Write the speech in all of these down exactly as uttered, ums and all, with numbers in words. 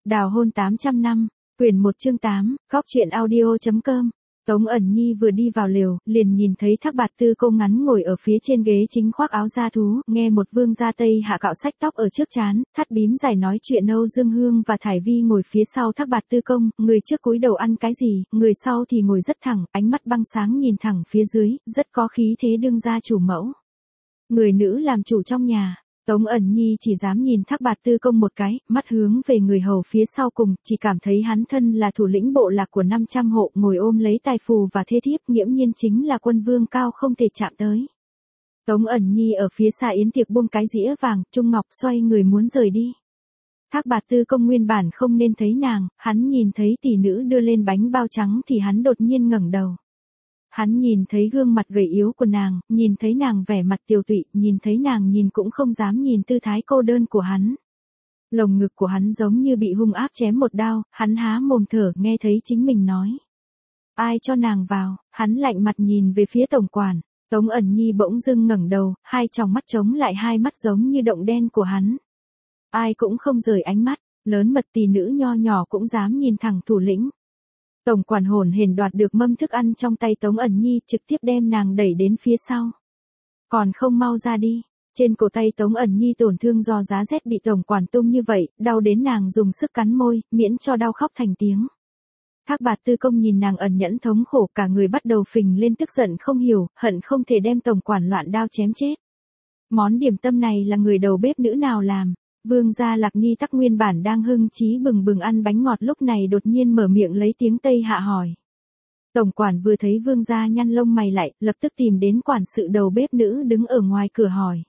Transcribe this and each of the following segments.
Đào hôn tám trăm năm, quyển một chương tám, góc truyện audio chấm com. Tống ẩn nhi vừa đi vào lều, liền nhìn thấy Thác Bạt Tư Công ngắn ngồi ở phía trên ghế chính khoác áo da thú, nghe một vương gia Tây Hạ cạo sách tóc ở trước trán, thắt bím dài nói chuyện. Âu Dương Hương và Thải Vi ngồi phía sau Thác Bạt Tư Công, người trước cúi đầu ăn cái gì, người sau thì ngồi rất thẳng, ánh mắt băng sáng nhìn thẳng phía dưới, rất có khí thế đương gia chủ mẫu. Người nữ làm chủ trong nhà. Tống ẩn nhi chỉ dám nhìn Thác Bạt Tư Công một cái, mắt hướng về người hầu phía sau cùng, chỉ cảm thấy hắn thân là thủ lĩnh bộ lạc của năm trăm hộ, ngồi ôm lấy tài phù và thê thiếp, nghiễm nhiên chính là quân vương cao không thể chạm tới. Tống ẩn nhi ở phía xa yến tiệc buông cái dĩa vàng, Trung Ngọc xoay người muốn rời đi. Thác Bạt Tư Công nguyên bản không nên thấy nàng, hắn nhìn thấy tỷ nữ đưa lên bánh bao trắng thì hắn đột nhiên ngẩng đầu. Hắn nhìn thấy gương mặt gầy yếu của nàng, nhìn thấy nàng vẻ mặt tiều tụy, nhìn thấy nàng nhìn cũng không dám nhìn tư thái cô đơn của hắn. Lồng ngực của hắn giống như bị hung áp chém một đao, hắn há mồm thở, nghe thấy chính mình nói. Ai cho nàng vào, hắn lạnh mặt nhìn về phía tổng quản. Tống ẩn nhi bỗng dưng ngẩng đầu, hai tròng mắt trống lại hai mắt giống như động đen của hắn. Ai cũng không rời ánh mắt, lớn mật tỷ nữ nho nhỏ cũng dám nhìn thẳng thủ lĩnh. Tổng quản hồn hển đoạt được mâm thức ăn trong tay Tống ẩn nhi, trực tiếp đem nàng đẩy đến phía sau. Còn không mau ra đi. Trên cổ tay Tống ẩn nhi tổn thương do giá rét bị tổng quản tung như vậy, đau đến nàng dùng sức cắn môi, miễn cho đau khóc thành tiếng. Thác Bạt Tư Công nhìn nàng ẩn nhẫn thống khổ, cả người bắt đầu phình lên tức giận không hiểu, hận không thể đem tổng quản loạn đao chém chết. Món điểm tâm này là người đầu bếp nữ nào làm? Vương gia Lạc Nhi tắc nguyên bản đang hưng trí bừng bừng ăn bánh ngọt, lúc này đột nhiên mở miệng lấy tiếng Tây Hạ hỏi. Tổng quản vừa thấy vương gia nhăn lông mày lại, lập tức tìm đến quản sự đầu bếp nữ đứng ở ngoài cửa hỏi.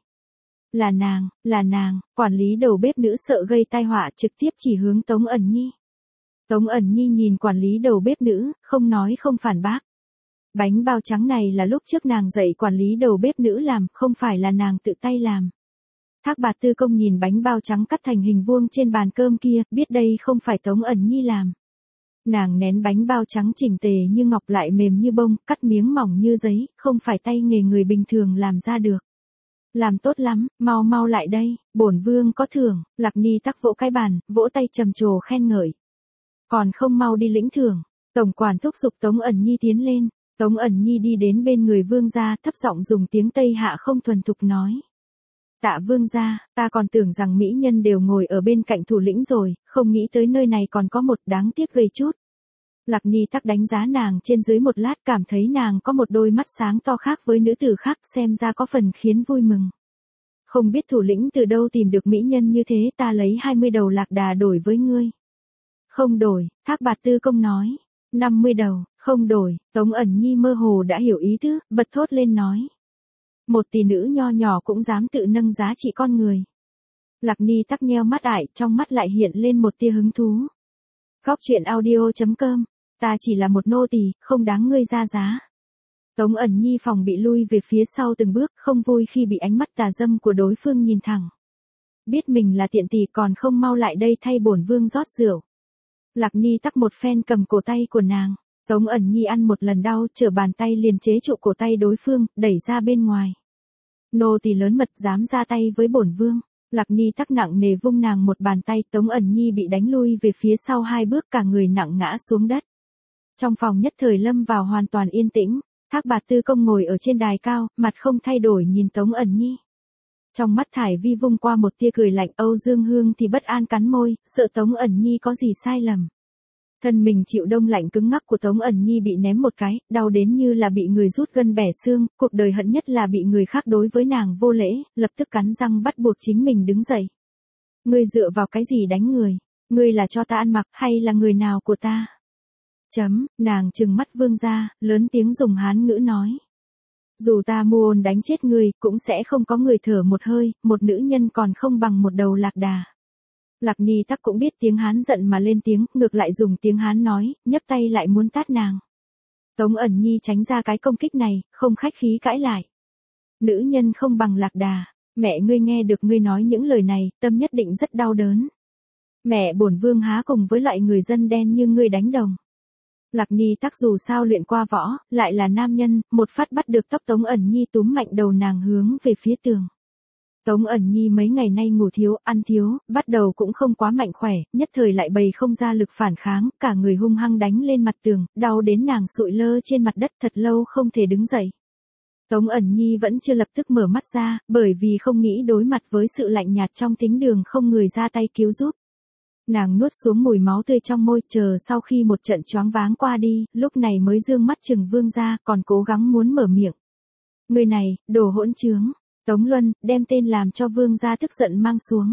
Là nàng, là nàng. Quản lý đầu bếp nữ sợ gây tai họa trực tiếp chỉ hướng Tống ẩn nhi. Tống ẩn nhi nhìn quản lý đầu bếp nữ, không nói không phản bác. Bánh bao trắng này là lúc trước nàng dạy quản lý đầu bếp nữ làm, không phải là nàng tự tay làm. Thác Bạt Tư Công nhìn bánh bao trắng cắt thành hình vuông trên bàn cơm kia, biết đây không phải Tống ẩn nhi làm. Nàng nén bánh bao trắng chỉnh tề như ngọc lại mềm như bông, cắt miếng mỏng như giấy, không phải tay nghề người bình thường làm ra được. Làm tốt lắm, mau mau lại đây, bổn vương có thưởng. Lạc Nhi tắc vỗ cái bàn, vỗ tay trầm trồ khen ngợi. Còn không mau đi lĩnh thưởng. Tổng quản thúc giục Tống ẩn nhi tiến lên. Tống ẩn nhi đi đến bên người vương gia, thấp giọng dùng tiếng Tây Hạ không thuần thục nói. Tạ vương gia, ta còn tưởng rằng mỹ nhân đều ngồi ở bên cạnh thủ lĩnh rồi, không nghĩ tới nơi này còn có một, đáng tiếc gây chút. Lạc Nhi tắc đánh giá nàng trên dưới một lát, cảm thấy nàng có một đôi mắt sáng to khác với nữ tử khác, xem ra có phần khiến vui mừng. Không biết thủ lĩnh từ đâu tìm được mỹ nhân như thế, ta lấy hai mươi đầu lạc đà đổi với ngươi. Không đổi, Thác Bạt Tư Công nói. năm mươi đầu, không đổi. Tống ẩn nhi mơ hồ đã hiểu ý tứ, bật thốt lên nói. Một tỷ nữ nho nhỏ cũng dám tự nâng giá trị con người. Lạc Nhi tắc nheo mắt ải, trong mắt lại hiện lên một tia hứng thú. Góc truyện audio chấm com. Ta chỉ là một nô tỳ, không đáng ngươi ra giá. Tống ẩn nhi phòng bị lui về phía sau từng bước, không vui khi bị ánh mắt tà dâm của đối phương nhìn thẳng. Biết mình là tiện tỷ còn không mau lại đây thay bổn vương rót rượu. Lạc Nhi tắc một phen cầm cổ tay của nàng. Tống ẩn nhi ăn một lần đau, trở bàn tay liền chế trụ cổ tay đối phương, đẩy ra bên ngoài. Nô tỳ lớn mật dám ra tay với bổn vương. Lạc Nhi tắc nặng nề vung nàng một bàn tay, Tống ẩn nhi bị đánh lui về phía sau hai bước, cả người nặng ngã xuống đất. Trong phòng nhất thời lâm vào hoàn toàn yên tĩnh. Thác Bạt Tư Công ngồi ở trên đài cao, mặt không thay đổi nhìn Tống ẩn nhi. Trong mắt Thải Vi vung qua một tia cười lạnh, Âu Dương Hương thì bất an cắn môi, sợ Tống ẩn nhi có gì sai lầm. Thân mình chịu đông lạnh cứng ngắc của Tống ẩn nhi bị ném một cái, đau đến như là bị người rút gân bẻ xương, cuộc đời hận nhất là bị người khác đối với nàng vô lễ, lập tức cắn răng bắt buộc chính mình đứng dậy. Ngươi dựa vào cái gì đánh người? Ngươi là cho ta ăn mặc hay là người nào của ta? Chấm, nàng trừng mắt vương gia, lớn tiếng dùng Hán ngữ nói. Dù ta muôn đánh chết ngươi, cũng sẽ không có người thở một hơi, một nữ nhân còn không bằng một đầu lạc đà. Lạc Nhi tắc cũng biết tiếng Hán giận mà lên tiếng, ngược lại dùng tiếng Hán nói, nhấp tay lại muốn tát nàng. Tống ẩn nhi tránh ra cái công kích này, không khách khí cãi lại. Nữ nhân không bằng lạc đà, mẹ ngươi nghe được ngươi nói những lời này, tâm nhất định rất đau đớn. Mẹ bổn vương há cùng với loại người dân đen như ngươi đánh đồng. Lạc Nhi tắc dù sao luyện qua võ, lại là nam nhân, một phát bắt được tóc Tống ẩn nhi túm mạnh đầu nàng hướng về phía tường. Tống ẩn nhi mấy ngày nay ngủ thiếu, ăn thiếu, bắt đầu cũng không quá mạnh khỏe, nhất thời lại bày không ra lực phản kháng, cả người hung hăng đánh lên mặt tường, đau đến nàng sụi lơ trên mặt đất thật lâu không thể đứng dậy. Tống ẩn nhi vẫn chưa lập tức mở mắt ra, bởi vì không nghĩ đối mặt với sự lạnh nhạt trong thính đường không người ra tay cứu giúp. Nàng nuốt xuống mùi máu tươi trong môi, chờ sau khi một trận choáng váng qua đi, lúc này mới dương mắt chừng Vương gia, còn cố gắng muốn mở miệng. Người này, đồ hỗn trướng. Tống Luân, đem tên làm cho Vương gia tức giận mang xuống.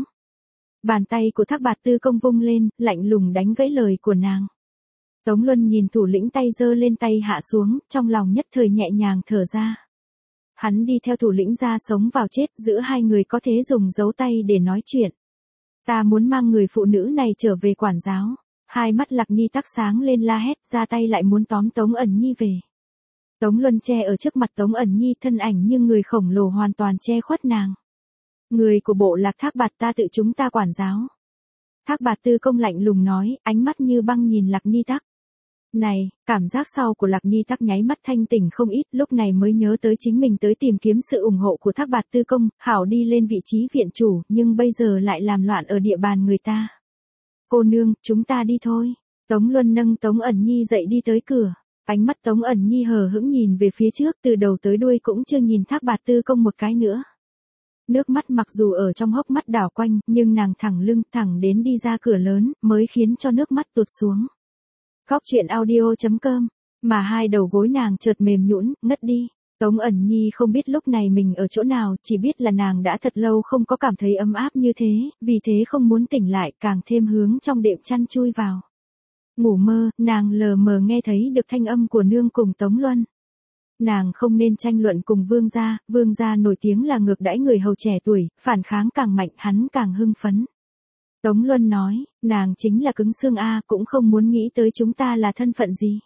Bàn tay của Thác Bạt Tư Công vung lên, lạnh lùng đánh gãy lời của nàng. Tống Luân nhìn thủ lĩnh tay giơ lên tay hạ xuống, trong lòng nhất thời nhẹ nhàng thở ra. Hắn đi theo thủ lĩnh ra sống vào chết, giữa hai người có thể dùng dấu tay để nói chuyện. Ta muốn mang người phụ nữ này trở về quản giáo. Hai mắt Lạc Ni Tắc sáng lên la hét, ra tay lại muốn tóm Tống ẩn nhi về. Tống Luân che ở trước mặt Tống ẩn nhi, thân ảnh nhưng người khổng lồ hoàn toàn che khuất nàng. Người của bộ lạc Thác Bạt ta tự chúng ta quản giáo. Thác Bạt Tư Công lạnh lùng nói, ánh mắt như băng nhìn Lạc Ni Tắc. Này, cảm giác sau của Lạc Ni Tắc nháy mắt thanh tỉnh không ít, lúc này mới nhớ tới chính mình tới tìm kiếm sự ủng hộ của Thác Bạt Tư Công, hảo đi lên vị trí viện chủ, nhưng bây giờ lại làm loạn ở địa bàn người ta. Cô nương, chúng ta đi thôi. Tống Luân nâng Tống ẩn nhi dậy đi tới cửa. Ánh mắt Tống ẩn nhi hờ hững nhìn về phía trước, từ đầu tới đuôi cũng chưa nhìn Thác Bạt Tư Công một cái nữa. Nước mắt mặc dù ở trong hốc mắt đảo quanh, nhưng nàng thẳng lưng thẳng đến đi ra cửa lớn, mới khiến cho nước mắt tụt xuống. Góc truyện audio chấm com, mà hai đầu gối nàng chợt mềm nhũn, ngất đi. Tống ẩn nhi không biết lúc này mình ở chỗ nào, chỉ biết là nàng đã thật lâu không có cảm thấy ấm áp như thế, vì thế không muốn tỉnh lại, càng thêm hướng trong đệm chăn chui vào. Ngủ mơ, nàng lờ mờ nghe thấy được thanh âm của nương cùng Tống Luân. Nàng không nên tranh luận cùng Vương gia, Vương gia nổi tiếng là ngược đãi người hầu trẻ tuổi, phản kháng càng mạnh hắn càng hưng phấn. Tống Luân nói, nàng chính là cứng xương a, cũng không muốn nghĩ tới chúng ta là thân phận gì.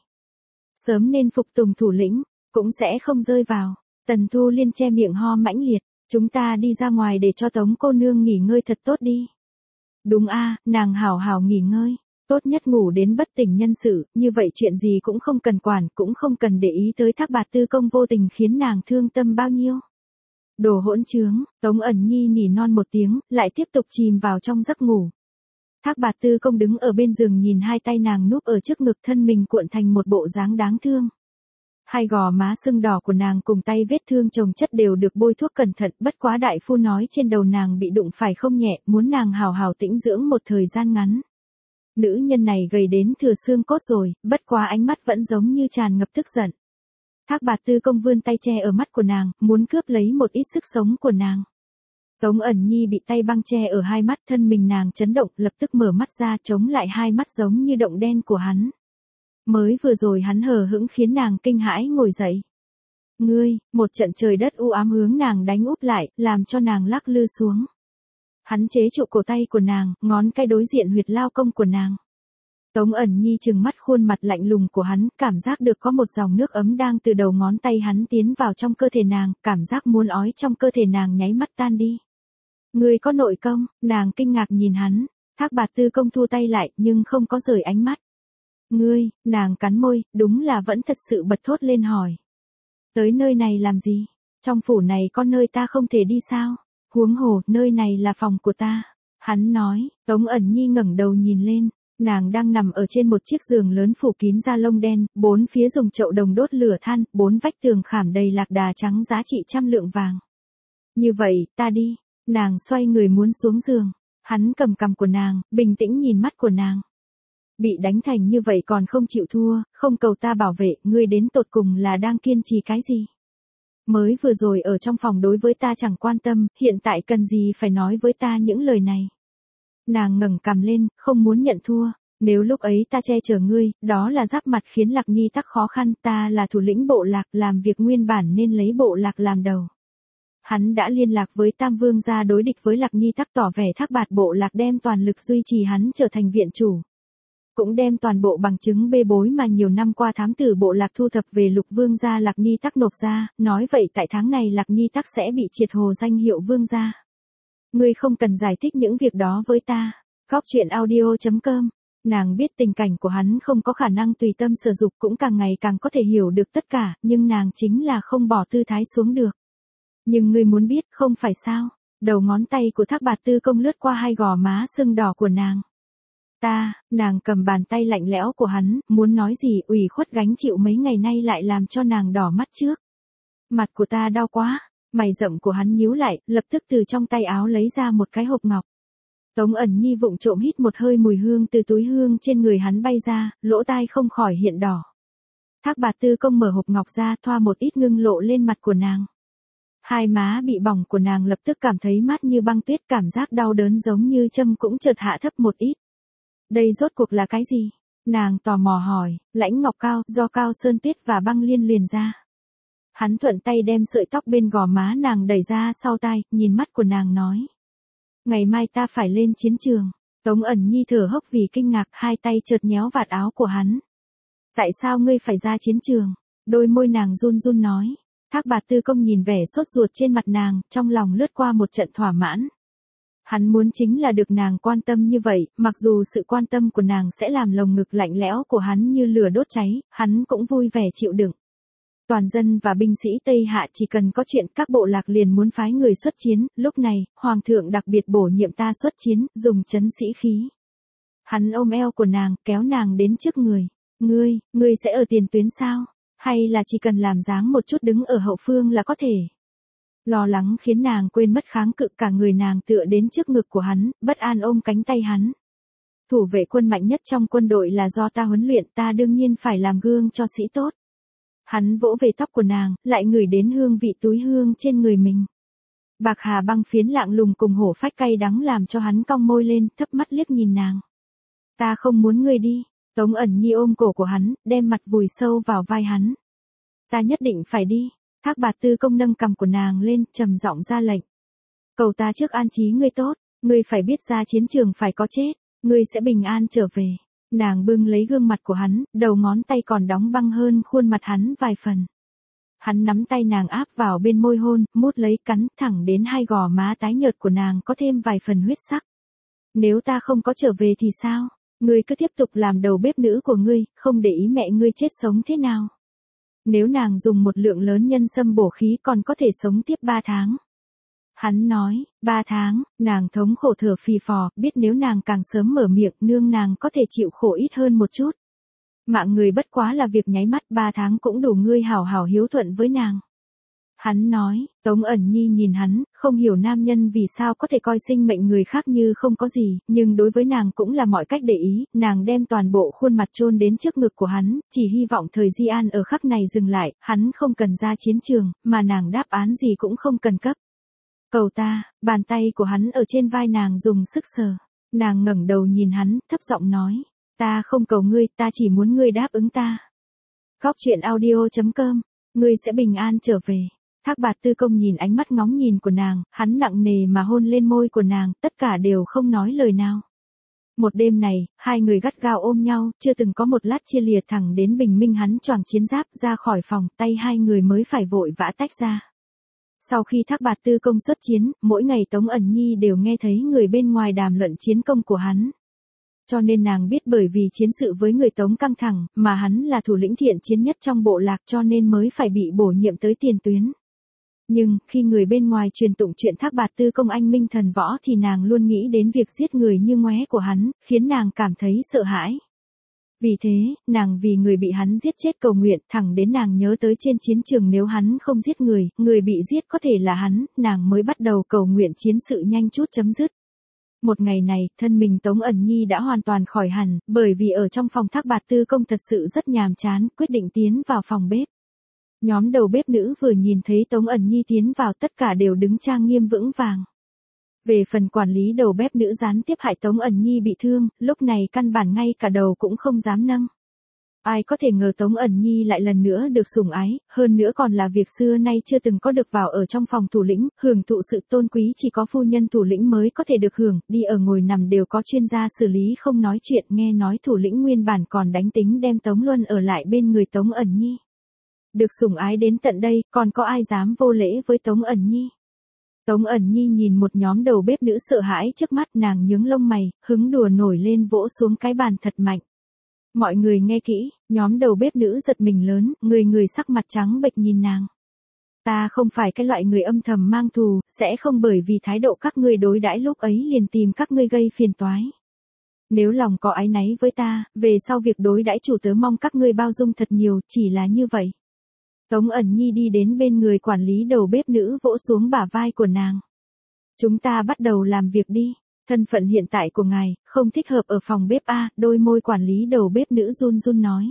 Sớm nên phục tùng thủ lĩnh, cũng sẽ không rơi vào. Tần Thu Liên che miệng ho mãnh liệt, chúng ta đi ra ngoài để cho Tống cô nương nghỉ ngơi thật tốt đi. Đúng a, nàng hảo hảo nghỉ ngơi. Tốt nhất ngủ đến bất tỉnh nhân sự, như vậy chuyện gì cũng không cần quản, cũng không cần để ý tới Thác Bạt Tư Công vô tình khiến nàng thương tâm bao nhiêu. Đồ hỗn trướng, Tống ẩn nhi nỉ non một tiếng, lại tiếp tục chìm vào trong giấc ngủ. Thác Bạt Tư Công đứng ở bên giường nhìn hai tay nàng núp ở trước ngực, thân mình cuộn thành một bộ dáng đáng thương. Hai gò má sưng đỏ của nàng cùng tay vết thương chồng chất đều được bôi thuốc cẩn thận, bất quá đại phu nói trên đầu nàng bị đụng phải không nhẹ, muốn nàng hào hào tĩnh dưỡng một thời gian ngắn. Nữ nhân này gầy đến thừa xương cốt rồi, bất quá ánh mắt vẫn giống như tràn ngập tức giận. Thác Bạt Tư Công vươn tay che ở mắt của nàng, muốn cướp lấy một ít sức sống của nàng. Tống ẩn nhi bị tay băng che ở hai mắt, thân mình nàng chấn động, lập tức mở mắt ra, chống lại hai mắt giống như động đen của hắn. Mới vừa rồi hắn hờ hững khiến nàng kinh hãi ngồi dậy. Ngươi, một trận trời đất u ám hướng nàng đánh úp lại, làm cho nàng lắc lư xuống. Hắn chế trụ cổ tay của nàng, ngón cái đối diện huyệt lao công của nàng. Tống ẩn nhi trừng mắt khuôn mặt lạnh lùng của hắn, cảm giác được có một dòng nước ấm đang từ đầu ngón tay hắn tiến vào trong cơ thể nàng, cảm giác muốn ói trong cơ thể nàng nháy mắt tan đi. Ngươi có nội công, nàng kinh ngạc nhìn hắn, Thác Bạt Tư Công thu tay lại, nhưng không có rời ánh mắt. Ngươi, nàng cắn môi, đúng là vẫn thật sự bật thốt lên hỏi. Tới nơi này làm gì? Trong phủ này có nơi ta không thể đi sao? Huống hồ, nơi này là phòng của ta. Hắn nói, Tống ẩn nhi ngẩng đầu nhìn lên, nàng đang nằm ở trên một chiếc giường lớn phủ kín da lông đen, bốn phía dùng chậu đồng đốt lửa than, bốn vách tường khảm đầy lạc đà trắng giá trị trăm lượng vàng. Như vậy, ta đi. Nàng xoay người muốn xuống giường. Hắn cầm cằm của nàng, bình tĩnh nhìn mắt của nàng. Bị đánh thành như vậy còn không chịu thua, không cầu ta bảo vệ, ngươi đến tột cùng là đang kiên trì cái gì? Mới vừa rồi ở trong phòng đối với ta chẳng quan tâm, hiện tại cần gì phải nói với ta những lời này. Nàng ngẩng cằm lên, không muốn nhận thua. Nếu lúc ấy ta che chở ngươi, đó là giáp mặt khiến Lạc Nhi Tắc khó khăn, ta là thủ lĩnh bộ lạc, làm việc nguyên bản nên lấy bộ lạc làm đầu. Hắn đã liên lạc với Tam Vương gia đối địch với Lạc Nhi Tắc, tỏ vẻ Thác Bạt bộ lạc đem toàn lực duy trì hắn trở thành viện chủ. Cũng đem toàn bộ bằng chứng bê bối mà nhiều năm qua thám tử bộ lạc thu thập về Lục Vương gia Lạc Nhi Tắc nộp ra, nói vậy tại tháng này Lạc Nhi Tắc sẽ bị triệt hồ danh hiệu Vương gia. Ngươi không cần giải thích những việc đó với ta. Góc truyện audio chấm com. Nàng biết tình cảnh của hắn không có khả năng tùy tâm sử dụng, cũng càng ngày càng có thể hiểu được tất cả, nhưng nàng chính là không bỏ tư thái xuống được. Nhưng ngươi muốn biết không phải sao? Đầu ngón tay của Thác Bạt Tư Công lướt qua hai gò má sưng đỏ của nàng. Ta, nàng cầm bàn tay lạnh lẽo của hắn, muốn nói gì, ủy khuất gánh chịu mấy ngày nay lại làm cho nàng đỏ mắt trước. Mặt của ta đau quá, mày rậm của hắn nhíu lại, lập tức từ trong tay áo lấy ra một cái hộp ngọc. Tống ẩn nhi vụng trộm hít một hơi mùi hương từ túi hương trên người hắn bay ra, lỗ tai không khỏi hiện đỏ. Thác Bạt Tư Công mở hộp ngọc ra, thoa một ít ngưng lộ lên mặt của nàng. Hai má bị bỏng của nàng lập tức cảm thấy mát như băng tuyết, cảm giác đau đớn giống như châm cũng chợt hạ thấp một ít. Đây rốt cuộc là cái gì? Nàng tò mò hỏi. Lãnh ngọc cao, do Cao Sơn Tuyết và băng liên liền ra. Hắn thuận tay đem sợi tóc bên gò má nàng đẩy ra sau tai, nhìn mắt của nàng nói. Ngày mai ta phải lên chiến trường. Tống ẩn nhi thở hốc vì kinh ngạc, hai tay chợt nhéo vạt áo của hắn. Tại sao ngươi phải ra chiến trường? Đôi môi nàng run run nói. Thác Bạt Tư Công nhìn vẻ sốt ruột trên mặt nàng, trong lòng lướt qua một trận thỏa mãn. Hắn muốn chính là được nàng quan tâm như vậy, mặc dù sự quan tâm của nàng sẽ làm lồng ngực lạnh lẽo của hắn như lửa đốt cháy, hắn cũng vui vẻ chịu đựng. Toàn dân và binh sĩ Tây Hạ chỉ cần có chuyện các bộ lạc liền muốn phái người xuất chiến, lúc này, Hoàng thượng đặc biệt bổ nhiệm ta xuất chiến, dùng trấn sĩ khí. Hắn ôm eo của nàng, kéo nàng đến trước người. Ngươi, ngươi sẽ ở tiền tuyến sao? Hay là chỉ cần làm dáng một chút đứng ở hậu phương là có thể? Lo lắng khiến nàng quên mất kháng cự, cả người nàng tựa đến trước ngực của hắn, bất an ôm cánh tay hắn. Thủ vệ quân mạnh nhất trong quân đội là do ta huấn luyện, ta đương nhiên phải làm gương cho sĩ tốt. Hắn vỗ về tóc của nàng, lại ngửi đến hương vị túi hương trên người mình. Bạc hà băng phiến lạng lùng cùng hổ phách cay đắng làm cho hắn cong môi lên, thấp mắt liếc nhìn nàng. Ta không muốn ngươi đi. Tống ẩn nhi ôm cổ của hắn, đem mặt vùi sâu vào vai hắn. Ta nhất định phải đi. Thác Bạt Tư Công nâng cằm của nàng lên, trầm giọng ra lệnh. Cầu ta trước an trí ngươi tốt, ngươi phải biết ra chiến trường phải có chết, ngươi sẽ bình an trở về. Nàng bưng lấy gương mặt của hắn, đầu ngón tay còn đóng băng hơn khuôn mặt hắn vài phần. Hắn nắm tay nàng áp vào bên môi hôn, mút lấy cắn thẳng đến hai gò má tái nhợt của nàng có thêm vài phần huyết sắc. Nếu ta không có trở về thì sao? Ngươi cứ tiếp tục làm đầu bếp nữ của ngươi, không để ý mẹ ngươi chết sống thế nào. Nếu nàng dùng một lượng lớn nhân sâm bổ khí còn có thể sống tiếp ba tháng. Hắn nói, ba tháng, nàng thống khổ thở phì phò, biết nếu nàng càng sớm mở miệng nương nàng có thể chịu khổ ít hơn một chút. Mạng người bất quá là việc nháy mắt, ba tháng cũng đủ ngươi hảo hảo hiếu thuận với nàng. Hắn nói, Tống ẩn nhi nhìn hắn, không hiểu nam nhân vì sao có thể coi sinh mệnh người khác như không có gì, nhưng đối với nàng cũng là mọi cách để ý, nàng đem toàn bộ khuôn mặt chôn đến trước ngực của hắn, chỉ hy vọng thời Di An ở khắc này dừng lại, hắn không cần ra chiến trường, mà nàng đáp án gì cũng không cần cấp. Cầu ta, bàn tay của hắn ở trên vai nàng dùng sức sờ. Nàng ngẩng đầu nhìn hắn, thấp giọng nói, ta không cầu ngươi, ta chỉ muốn ngươi đáp ứng ta. Góc truyện audio chấm com, ngươi sẽ bình an trở về. Thác Bạt Tư Công nhìn ánh mắt ngóng nhìn của nàng, hắn nặng nề mà hôn lên môi của nàng, tất cả đều không nói lời nào. Một đêm này, hai người gắt gao ôm nhau, chưa từng có một lát chia lìa, thẳng đến bình minh hắn choàng chiến giáp ra khỏi phòng, tay hai người mới phải vội vã tách ra. Sau khi Thác Bạt Tư Công xuất chiến, mỗi ngày Tống ẩn nhi đều nghe thấy người bên ngoài đàm luận chiến công của hắn. Cho nên nàng biết bởi vì chiến sự với người Tống căng thẳng, mà hắn là thủ lĩnh thiện chiến nhất trong bộ lạc cho nên mới phải bị bổ nhiệm tới tiền tuyến. Nhưng, khi người bên ngoài truyền tụng chuyện Thác Bạt Tư Công anh minh thần võ thì nàng luôn nghĩ đến việc giết người như ngoé của hắn, khiến nàng cảm thấy sợ hãi. Vì thế, nàng vì người bị hắn giết chết cầu nguyện, thẳng đến nàng nhớ tới trên chiến trường nếu hắn không giết người, người bị giết có thể là hắn, nàng mới bắt đầu cầu nguyện chiến sự nhanh chút chấm dứt. Một ngày này, thân mình Tống ẩn nhi đã hoàn toàn khỏi hẳn, bởi vì ở trong phòng Thác Bạt Tư Công thật sự rất nhàm chán, quyết định tiến vào phòng bếp. Nhóm đầu bếp nữ vừa nhìn thấy Tống ẩn nhi tiến vào tất cả đều đứng trang nghiêm vững vàng. Về phần quản lý đầu bếp nữ gián tiếp hại Tống ẩn nhi bị thương, lúc này căn bản ngay cả đầu cũng không dám nâng. Ai có thể ngờ Tống ẩn nhi lại lần nữa được sủng ái, hơn nữa còn là việc xưa nay chưa từng có được vào ở trong phòng thủ lĩnh, hưởng thụ sự tôn quý chỉ có phu nhân thủ lĩnh mới có thể được hưởng, đi ở ngồi nằm đều có chuyên gia xử lý không nói chuyện, nghe nói thủ lĩnh nguyên bản còn đánh tính đem Tống Luân ở lại bên người Tống ẩn nhi. Được sủng ái đến tận đây, còn có ai dám vô lễ với Tống ẩn nhi? Tống ẩn nhi nhìn một nhóm đầu bếp nữ sợ hãi trước mắt, nàng nhướng lông mày, hứng đùa nổi lên vỗ xuống cái bàn thật mạnh. Mọi người nghe kỹ, nhóm đầu bếp nữ giật mình lớn, người người sắc mặt trắng bệch nhìn nàng. Ta không phải cái loại người âm thầm mang thù, sẽ không bởi vì thái độ các ngươi đối đãi lúc ấy liền tìm các ngươi gây phiền toái. Nếu lòng có áy náy với ta, về sau việc đối đãi chủ tớ mong các ngươi bao dung thật nhiều, chỉ là như vậy. Tống ẩn nhi đi đến bên người quản lý đầu bếp nữ vỗ xuống bả vai của nàng. Chúng ta bắt đầu làm việc đi. Thân phận hiện tại của ngài, không thích hợp ở phòng bếp A, đôi môi quản lý đầu bếp nữ run run nói.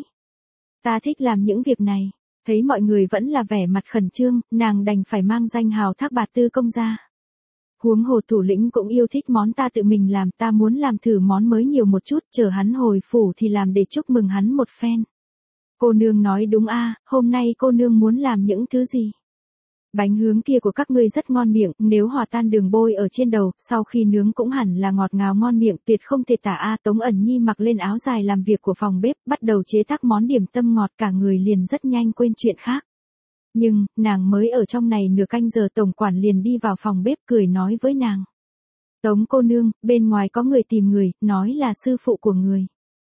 Ta thích làm những việc này. Thấy mọi người vẫn là vẻ mặt khẩn trương, nàng đành phải mang danh hào Thác Bạt Tư Công ra. Huống hồ thủ lĩnh cũng yêu thích món ta tự mình làm, ta muốn làm thử món mới nhiều một chút, chờ hắn hồi phủ thì làm để chúc mừng hắn một phen. Cô nương nói đúng a, hôm nay cô nương muốn làm những thứ gì? Bánh hướng kia của các ngươi rất ngon miệng, nếu hòa tan đường bôi ở trên đầu, sau khi nướng cũng hẳn là ngọt ngào ngon miệng, tuyệt không thể tả a. Tống ẩn nhi mặc lên áo dài làm việc của phòng bếp, bắt đầu chế tác món điểm tâm ngọt, cả người liền rất nhanh quên chuyện khác. Nhưng, nàng mới ở trong này nửa canh giờ tổng quản liền đi vào phòng bếp cười nói với nàng. Tống cô nương, bên ngoài có người tìm người, nói là sư phụ của người.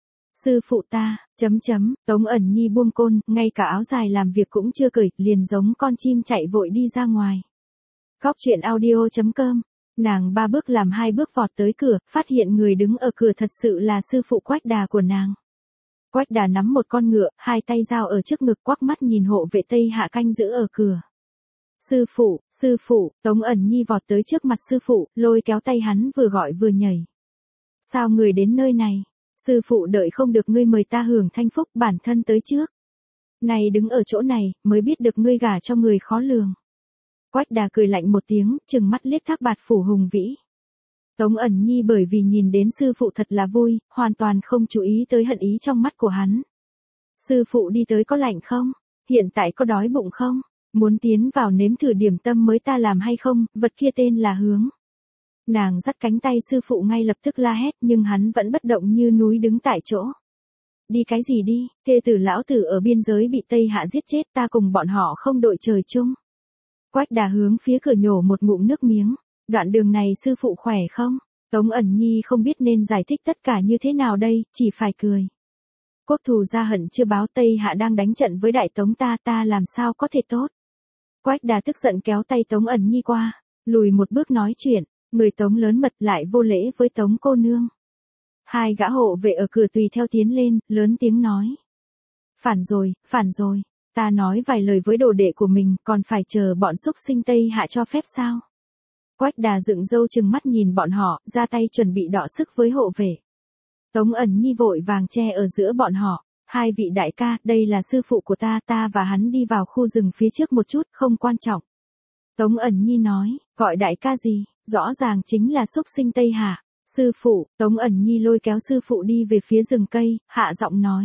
Sư phụ ta, chấm chấm, Tống ẩn nhi buông côn, ngay cả áo dài làm việc cũng chưa cởi, liền giống con chim chạy vội đi ra ngoài. Góc truyện audio chấm com, nàng ba bước làm hai bước vọt tới cửa, phát hiện người đứng ở cửa thật sự là sư phụ Quách Đà của nàng. Quách Đà nắm một con ngựa, hai tay dao ở trước ngực quắc mắt nhìn hộ vệ Tây Hạ canh giữ ở cửa. Sư phụ, sư phụ, Tống ẩn nhi vọt tới trước mặt sư phụ, lôi kéo tay hắn vừa gọi vừa nhảy. Sao người đến nơi này? Sư phụ đợi không được ngươi mời ta hưởng thanh phúc, bản thân tới trước. Này đứng ở chỗ này, mới biết được ngươi gả cho người khó lường. Quách Đà cười lạnh một tiếng, trừng mắt liếc Thác Bạt phủ hùng vĩ. Tống ẩn nhi bởi vì nhìn đến sư phụ thật là vui, hoàn toàn không chú ý tới hận ý trong mắt của hắn. Sư phụ đi tới có lạnh không? Hiện tại có đói bụng không? Muốn tiến vào nếm thử điểm tâm mới ta làm hay không? Vật kia tên là hướng. Nàng dắt cánh tay sư phụ ngay lập tức la hét, nhưng hắn vẫn bất động như núi đứng tại chỗ. Đi cái gì đi, thê tử lão tử ở biên giới bị Tây Hạ giết chết, ta cùng bọn họ không đội trời chung. Quách Đà hướng phía cửa nhổ một ngụm nước miếng. Đoạn đường này sư phụ khỏe không? Tống ẩn nhi không biết nên giải thích tất cả như thế nào đây, chỉ phải cười. Quốc thù gia hận chưa báo, Tây Hạ đang đánh trận với Đại Tống ta, ta làm sao có thể tốt. Quách Đà tức giận kéo tay Tống ẩn nhi qua, lùi một bước nói chuyện, người Tống lớn mật lại vô lễ với Tống cô nương. Hai gã hộ vệ ở cửa tùy theo tiến lên, lớn tiếng nói. Phản rồi, phản rồi, ta nói vài lời với đồ đệ của mình, còn phải chờ bọn xúc sinh Tây Hạ cho phép sao? Quách Đà dựng râu trừng mắt nhìn bọn họ, ra tay chuẩn bị đọ sức với hộ vệ. Tống ẩn nhi vội vàng che ở giữa bọn họ. Hai vị đại ca, đây là sư phụ của ta, ta và hắn đi vào khu rừng phía trước một chút, không quan trọng. Tống ẩn nhi nói, gọi đại ca gì, rõ ràng chính là xúc sinh Tây Hạ. Sư phụ, Tống ẩn nhi lôi kéo sư phụ đi về phía rừng cây, hạ giọng nói.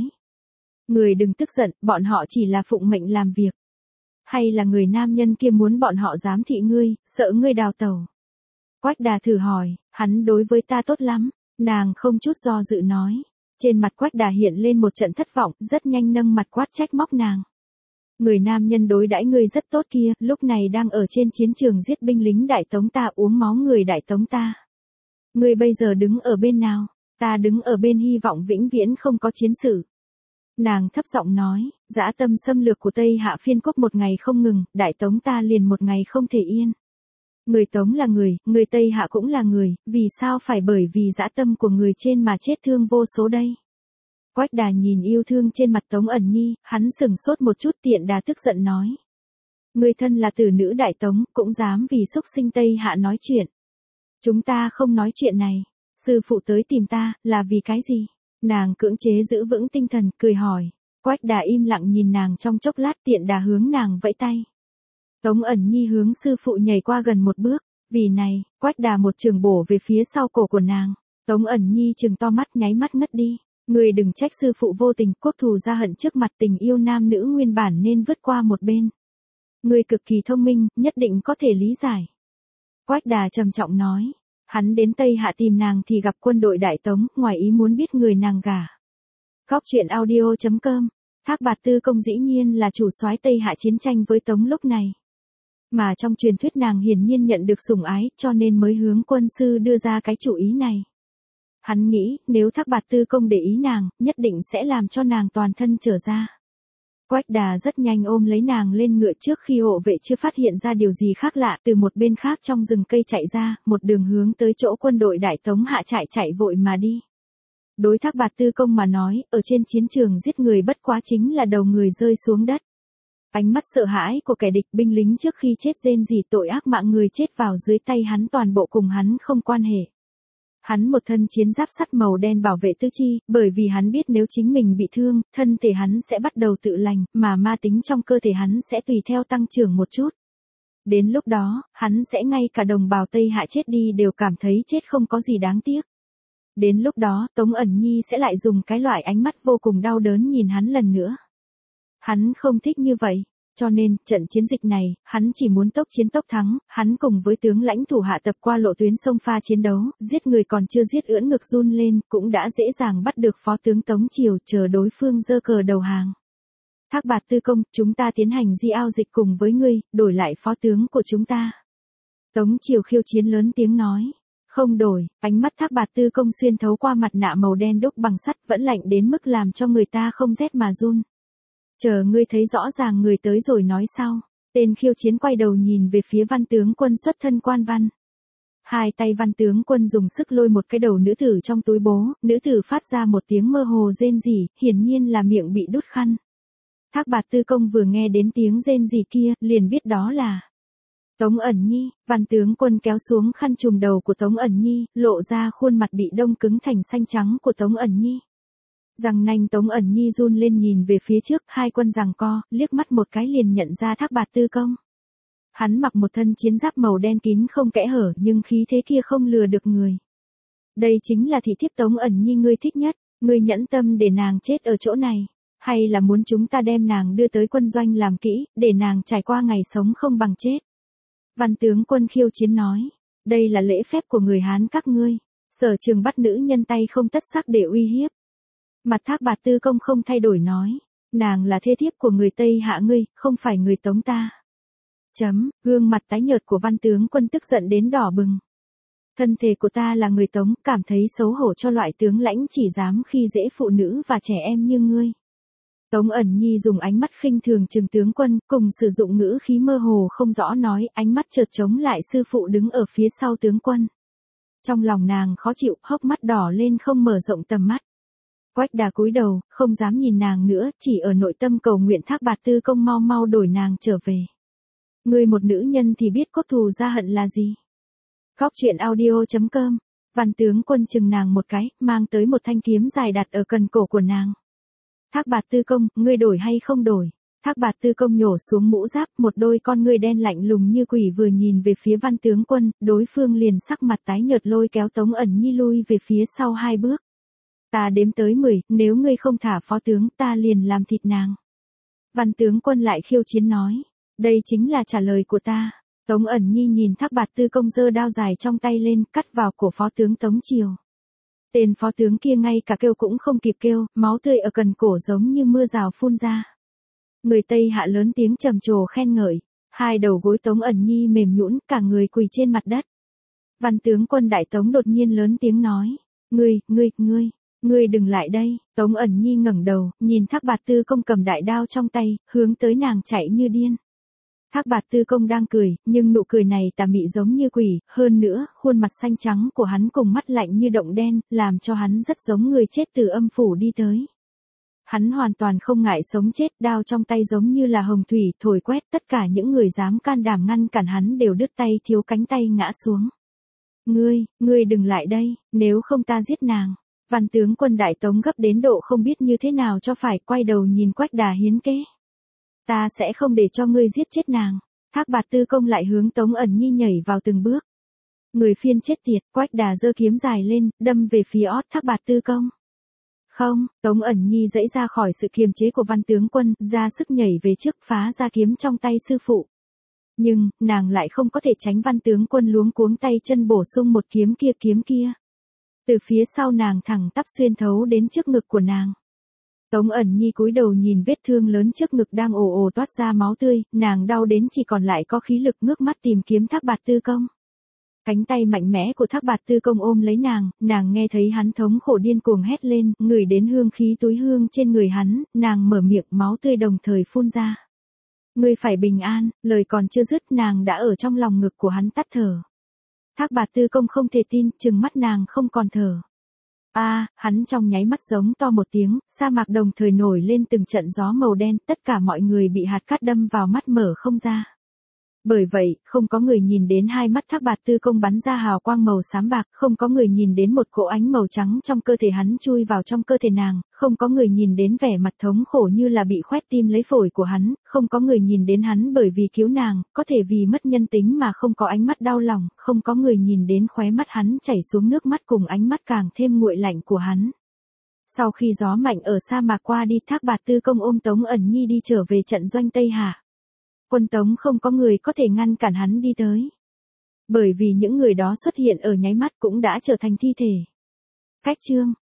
Người đừng tức giận, bọn họ chỉ là phụng mệnh làm việc. Hay là người nam nhân kia muốn bọn họ giám thị ngươi, sợ ngươi đào tẩu. Quách Đà thử hỏi, hắn đối với ta tốt lắm, nàng không chút do dự nói. Trên mặt Quách Đà hiện lên một trận thất vọng, rất nhanh nâng mặt quát trách móc nàng. Người nam nhân đối đãi ngươi rất tốt kia, lúc này đang ở trên chiến trường giết binh lính Đại Tống ta, uống máu người Đại Tống ta. Ngươi bây giờ đứng ở bên nào? Ta đứng ở bên hy vọng vĩnh viễn không có chiến sự. Nàng thấp giọng nói, dã tâm xâm lược của Tây Hạ phiên quốc một ngày không ngừng, Đại Tống ta liền một ngày không thể yên. Người Tống là người, người Tây Hạ cũng là người, vì sao phải bởi vì dã tâm của người trên mà chết thương vô số đây? Quách Đà nhìn yêu thương trên mặt Tống ẩn nhi, hắn sừng sốt một chút, tiện đà tức giận nói. Người thân là tử nữ Đại Tống, cũng dám vì xúc sinh Tây Hạ nói chuyện. Chúng ta không nói chuyện này. Sư phụ tới tìm ta, là vì cái gì? Nàng cưỡng chế giữ vững tinh thần, cười hỏi. Quách Đà im lặng nhìn nàng trong chốc lát, tiện đà hướng nàng vẫy tay. Tống ẩn nhi hướng sư phụ nhảy qua gần một bước. Vì này, Quách Đà một trường bổ về phía sau cổ của nàng. Tống ẩn nhi trừng to mắt, nháy mắt ngất đi. Người đừng trách sư phụ vô tình, quốc thù gia hận trước mặt tình yêu nam nữ nguyên bản nên vứt qua một bên. Người cực kỳ thông minh, nhất định có thể lý giải. Quách Đà trầm trọng nói. Hắn đến Tây Hạ tìm nàng thì gặp quân đội Đại Tống, ngoài ý muốn biết người nàng gả. Góc truyện audio chấm com, Thác Bạt Tư Công dĩ nhiên là chủ soái Tây Hạ chiến tranh với Tống lúc này. Mà trong truyền thuyết nàng hiển nhiên nhận được sủng ái, cho nên mới hướng quân sư đưa ra cái chủ ý này. Hắn nghĩ, nếu Thác Bạt Tư Công để ý nàng, nhất định sẽ làm cho nàng toàn thân trở ra. Quách Đà rất nhanh ôm lấy nàng lên ngựa trước khi hộ vệ chưa phát hiện ra điều gì khác lạ, từ một bên khác trong rừng cây chạy ra, một đường hướng tới chỗ quân đội Đại Tống hạ trại chạy vội mà đi. Đối Thác Bạt Tư Công mà nói, ở trên chiến trường giết người bất quá chính là đầu người rơi xuống đất. Ánh mắt sợ hãi của kẻ địch, binh lính trước khi chết rên rỉ tội ác, mạng người chết vào dưới tay hắn toàn bộ cùng hắn không quan hệ. Hắn một thân chiến giáp sắt màu đen bảo vệ tứ chi, bởi vì hắn biết nếu chính mình bị thương, thân thể hắn sẽ bắt đầu tự lành, mà ma tính trong cơ thể hắn sẽ tùy theo tăng trưởng một chút. Đến lúc đó, hắn sẽ ngay cả đồng bào Tây Hạ chết đi đều cảm thấy chết không có gì đáng tiếc. Đến lúc đó, Tống ẩn nhi sẽ lại dùng cái loại ánh mắt vô cùng đau đớn nhìn hắn lần nữa. Hắn không thích như vậy. Cho nên, trận chiến dịch này, hắn chỉ muốn tốc chiến tốc thắng, hắn cùng với tướng lãnh thủ hạ tập qua lộ tuyến sông pha chiến đấu, giết người còn chưa giết ưỡn ngực run lên, cũng đã dễ dàng bắt được phó tướng Tống Triều, chờ đối phương giơ cờ đầu hàng. Thác Bạt Tư Công, chúng ta tiến hành di ao dịch cùng với ngươi, đổi lại phó tướng của chúng ta. Tống Triều khiêu chiến lớn tiếng nói. Không đổi, ánh mắt Thác Bạt Tư Công xuyên thấu qua mặt nạ màu đen đúc bằng sắt vẫn lạnh đến mức làm cho người ta không rét mà run. Chờ ngươi thấy rõ ràng người tới rồi nói sau. Tên khiêu chiến quay đầu nhìn về phía Văn tướng quân xuất thân Quan Văn. Hai tay Văn tướng quân dùng sức lôi một cái đầu nữ tử trong túi bố, nữ tử phát ra một tiếng mơ hồ rên rỉ, hiển nhiên là miệng bị đút khăn. Thác Bạt Tư Công vừa nghe đến tiếng rên rỉ kia, liền biết đó là Tống ẩn nhi. Văn tướng quân kéo xuống khăn trùm đầu của Tống ẩn nhi, lộ ra khuôn mặt bị đông cứng thành xanh trắng của Tống ẩn nhi. Răng nanh Tống ẩn nhi run lên nhìn về phía trước, hai quân giằng co, liếc mắt một cái liền nhận ra Thác Bạt Tư Công. Hắn mặc một thân chiến giáp màu đen kín không kẽ hở, nhưng khí thế kia không lừa được người. Đây chính là thị thiếp Tống ẩn nhi ngươi thích nhất, ngươi nhẫn tâm để nàng chết ở chỗ này, hay là muốn chúng ta đem nàng đưa tới quân doanh làm kỹ, để nàng trải qua ngày sống không bằng chết. Văn tướng quân khiêu chiến nói, đây là lễ phép của người Hán các ngươi, sở trường bắt nữ nhân tay không tất sắc để uy hiếp. Mặt Thác Bạt Tư Công không thay đổi nói, nàng là thê thiếp của người Tây Hạ ngươi, không phải người Tống ta. Chấm, gương mặt tái nhợt của Văn tướng quân tức giận đến đỏ bừng. Thân thể của ta là người Tống, cảm thấy xấu hổ cho loại tướng lãnh chỉ dám khi dễ phụ nữ và trẻ em như ngươi. Tống ẩn nhi dùng ánh mắt khinh thường trừng tướng quân, cùng sử dụng ngữ khí mơ hồ không rõ nói, ánh mắt chợt chống lại sư phụ đứng ở phía sau tướng quân. Trong lòng nàng khó chịu, hốc mắt đỏ lên không mở rộng tầm mắt. Quách Đà cúi đầu, không dám nhìn nàng nữa, chỉ ở nội tâm cầu nguyện Thác Bạt Tư Công mau mau đổi nàng trở về. Người một nữ nhân thì biết cốt thù ra hận là gì. Góc truyện audio chấm com. Văn tướng quân chừng nàng một cái, mang tới một thanh kiếm dài đặt ở cần cổ của nàng. Thác Bạt Tư Công, ngươi đổi hay không đổi? Thác Bạt Tư Công nhổ xuống mũ giáp, một đôi con ngươi đen lạnh lùng như quỷ vừa nhìn về phía Văn tướng quân, đối phương liền sắc mặt tái nhợt lôi kéo Tống ẩn nhi lui về phía sau hai bước. Ta đếm tới mười, nếu ngươi không thả phó tướng, ta liền làm thịt nàng. Văn tướng quân lại khiêu chiến nói, đây chính là trả lời của ta. Tống ẩn nhi nhìn Thác Bạt Tư Công giơ đao dài trong tay lên, cắt vào cổ phó tướng Tống Triều. Tên phó tướng kia ngay cả kêu cũng không kịp kêu, máu tươi ở cần cổ giống như mưa rào phun ra. Người Tây Hạ lớn tiếng trầm trồ khen ngợi, hai đầu gối Tống ẩn nhi mềm nhũn, cả người quỳ trên mặt đất. Văn tướng quân Đại Tống đột nhiên lớn tiếng nói, ngươi, ngươi, ngươi. Ngươi đừng lại đây. Tống ẩn nhi ngẩng đầu, nhìn Thác Bạt Tư Công cầm đại đao trong tay, hướng tới nàng chạy như điên. Thác Bạt Tư Công đang cười, nhưng nụ cười này tà mị giống như quỷ, hơn nữa, khuôn mặt xanh trắng của hắn cùng mắt lạnh như động đen, làm cho hắn rất giống người chết từ âm phủ đi tới. Hắn hoàn toàn không ngại sống chết, đao trong tay giống như là hồng thủy, thổi quét, tất cả những người dám can đảm ngăn cản hắn đều đứt tay thiếu cánh tay ngã xuống. Ngươi, ngươi đừng lại đây, nếu không ta giết nàng. Văn tướng quân Đại Tống gấp đến độ không biết như thế nào cho phải, quay đầu nhìn Quách Đà hiến kế. Ta sẽ không để cho ngươi giết chết nàng. Thác Bạt Tư Công lại hướng Tống ẩn nhi nhảy vào từng bước. Người phiên chết tiệt, Quách Đà giơ kiếm dài lên, đâm về phía ót Thác Bạt Tư Công. Không, Tống ẩn nhi dãy ra khỏi sự kiềm chế của Văn tướng quân, ra sức nhảy về trước phá ra kiếm trong tay sư phụ. Nhưng, nàng lại không có thể tránh Văn tướng quân luống cuống tay chân bổ sung một kiếm kia kiếm kia. Từ phía sau nàng thẳng tắp xuyên thấu đến trước ngực của nàng. Tống ẩn nhi cúi đầu nhìn vết thương lớn trước ngực đang ồ ồ toát ra máu tươi, nàng đau đến chỉ còn lại có khí lực ngước mắt tìm kiếm Thác Bạt Tư Công. Cánh tay mạnh mẽ của Thác Bạt Tư Công ôm lấy nàng, nàng nghe thấy hắn thống khổ điên cuồng hét lên, ngửi đến hương khí túi hương trên người hắn, nàng mở miệng máu tươi đồng thời phun ra. Ngươi phải bình an, lời còn chưa dứt nàng đã ở trong lòng ngực của hắn tắt thở. Thác Bạt Tư Công không thể tin, trừng mắt nàng không còn thở. A, à, hắn trong nháy mắt giống to một tiếng, sa mạc đồng thời nổi lên từng trận gió màu đen, tất cả mọi người bị hạt cát đâm vào mắt mở không ra. Bởi vậy, không có người nhìn đến hai mắt Thác Bạt Tư Công bắn ra hào quang màu xám bạc, không có người nhìn đến một cỗ ánh màu trắng trong cơ thể hắn chui vào trong cơ thể nàng, không có người nhìn đến vẻ mặt thống khổ như là bị khoét tim lấy phổi của hắn, không có người nhìn đến hắn bởi vì cứu nàng, có thể vì mất nhân tính mà không có ánh mắt đau lòng, không có người nhìn đến khóe mắt hắn chảy xuống nước mắt cùng ánh mắt càng thêm nguội lạnh của hắn. Sau khi gió mạnh ở sa mạc qua đi, Thác Bạt Tư Công ôm Tống Ẩn Nhi đi trở về trận doanh Tây Hạ. Quân Tống không có người có thể ngăn cản hắn đi tới. Bởi vì những người đó xuất hiện ở nháy mắt cũng đã trở thành thi thể. Cách chương